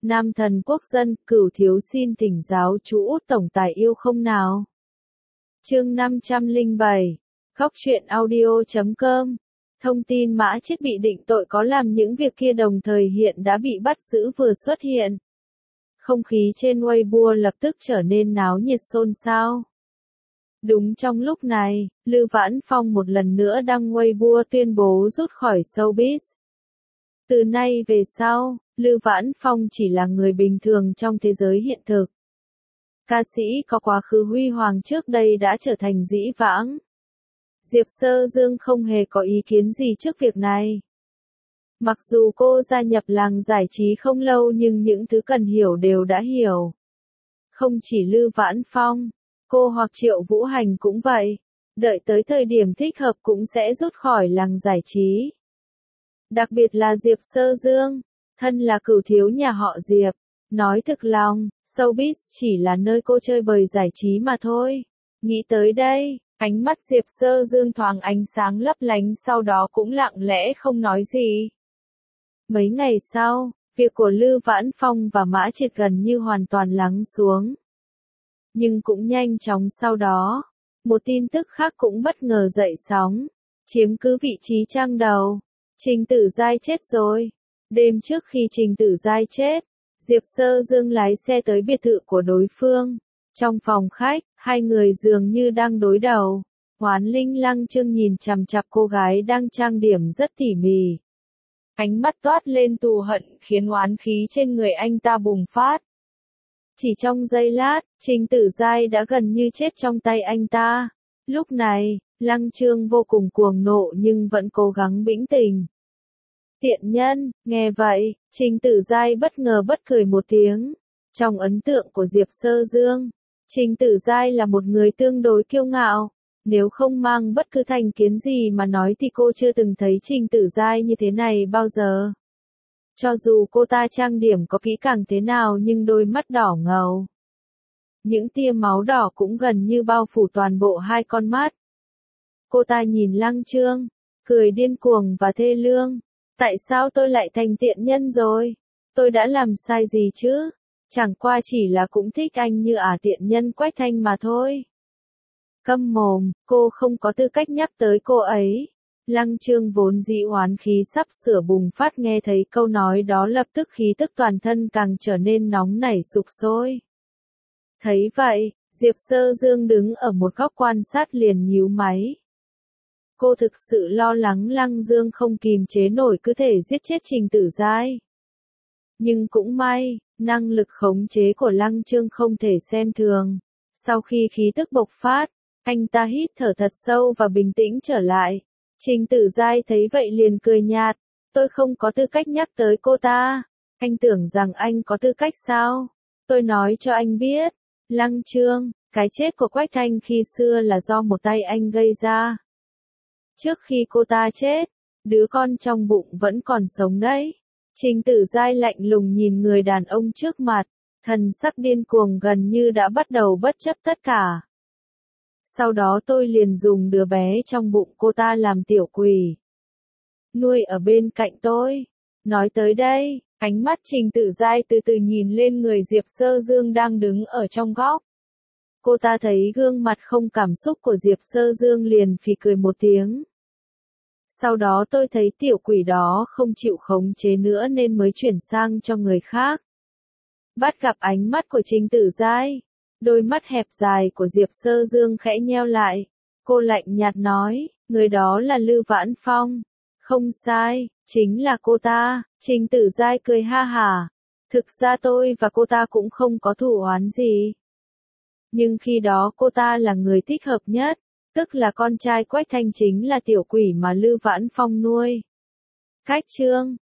Nam thần quốc dân, Cửu thiếu xin thỉnh giáo chú Út tổng tài yêu không nào. Chương 507. Góc truyện audio.com. Thông tin Mã Chết bị định tội có làm những việc kia đồng thời hiện đã bị bắt giữ vừa xuất hiện. Không khí trên Weibo lập tức trở nên náo nhiệt xôn xao. Đúng trong lúc này, Lư Vãn Phong một lần nữa đăng Weibo tuyên bố rút khỏi showbiz. Từ nay về sau, Lư Vãn Phong chỉ là người bình thường trong thế giới hiện thực. Ca sĩ có quá khứ huy hoàng trước đây đã trở thành dĩ vãng. Diệp Sơ Dương không hề có ý kiến gì trước việc này. Mặc dù cô gia nhập làng giải trí không lâu nhưng những thứ cần hiểu đều đã hiểu. Không chỉ Lư Vãn Phong, cô hoặc Triệu Vũ Hành cũng vậy. Đợi tới thời điểm thích hợp cũng sẽ rút khỏi làng giải trí. Đặc biệt là Diệp Sơ Dương, thân là cửu thiếu nhà họ Diệp. Nói thực lòng, showbiz chỉ là nơi cô chơi bời giải trí mà thôi. Nghĩ tới đây, ánh mắt Diệp Sơ Dương thoáng ánh sáng lấp lánh sau đó cũng lặng lẽ không nói gì. Mấy ngày sau, việc của Lư Vãn Phong và Mã Triệt gần như hoàn toàn lắng xuống. Nhưng cũng nhanh chóng sau đó, một tin tức khác cũng bất ngờ dậy sóng, chiếm cứ vị trí trang đầu. Trình Tử Giai chết rồi. Đêm trước khi Trình Tử Giai chết, Diệp Sơ Dương lái xe tới biệt thự của đối phương. Trong phòng khách, hai người dường như đang đối đầu. Oán Linh Lăng Trương nhìn chằm chằm cô gái đang trang điểm rất tỉ mỉ. Ánh mắt toát lên thù hận khiến oán khí trên người anh ta bùng phát. Chỉ trong giây lát, Trình Tử Giai đã gần như chết trong tay anh ta. Lúc này, Lăng Trương vô cùng cuồng nộ nhưng vẫn cố gắng bĩnh tình. Tiện nhân, nghe vậy, Trình Tử Giai bất ngờ bật cười một tiếng. Trong ấn tượng của Diệp Sơ Dương, Trình Tử Giai là một người tương đối kiêu ngạo. Nếu không mang bất cứ thành kiến gì mà nói thì cô chưa từng thấy Trình Tử Giai như thế này bao giờ. Cho dù cô ta trang điểm có kỹ càng thế nào nhưng đôi mắt đỏ ngầu. Những tia máu đỏ cũng gần như bao phủ toàn bộ hai con mắt. Cô ta nhìn Lăng Trương, cười điên cuồng và thê lương. Tại sao tôi lại thành tiện nhân rồi? Tôi đã làm sai gì chứ? Chẳng qua chỉ là cũng thích anh như tiện nhân Quách Thanh mà thôi. Câm mồm, cô không có tư cách nhắc tới cô ấy. Lăng Trương vốn dĩ oán khí sắp sửa bùng phát nghe thấy câu nói đó lập tức khí tức toàn thân càng trở nên nóng nảy sục sôi. Thấy vậy, Diệp Sơ Dương đứng ở một góc quan sát liền nhíu máy. Cô thực sự lo lắng Lăng Dương không kìm chế nổi cứ thể giết chết Trình Tử Giai. Nhưng cũng may, năng lực khống chế của Lăng Trương không thể xem thường. Sau khi khí tức bộc phát, anh ta hít thở thật sâu và bình tĩnh trở lại. Trình Tử Giai thấy vậy liền cười nhạt. Tôi không có tư cách nhắc tới cô ta. Anh tưởng rằng anh có tư cách sao? Tôi nói cho anh biết. Lăng Trương, cái chết của Quách Thanh khi xưa là do một tay anh gây ra. Trước khi cô ta chết, đứa con trong bụng vẫn còn sống đấy. Trình Tử Giai lạnh lùng nhìn người đàn ông trước mặt, thần sắc điên cuồng gần như đã bắt đầu bất chấp tất cả. Sau đó tôi liền dùng đứa bé trong bụng cô ta làm tiểu quỷ. Nuôi ở bên cạnh tôi. Nói tới đây, ánh mắt Trình Tử Giai từ từ nhìn lên người Diệp Sơ Dương đang đứng ở trong góc. Cô ta thấy gương mặt không cảm xúc của Diệp Sơ Dương liền phì cười một tiếng. Sau đó tôi thấy tiểu quỷ đó không chịu khống chế nữa nên mới chuyển sang cho người khác. Bắt gặp ánh mắt của Trình Tử Giai, đôi mắt hẹp dài của Diệp Sơ Dương khẽ nheo lại. Cô lạnh nhạt nói, người đó là Lư Vãn Phong. Không sai, chính là cô ta. Trình Tử Giai cười ha hả. Thực ra tôi và cô ta cũng không có thù oán gì. Nhưng khi đó cô ta là người thích hợp nhất, tức là con trai Quách Thanh chính là tiểu quỷ mà Lư Vãn Phong nuôi. Cách chương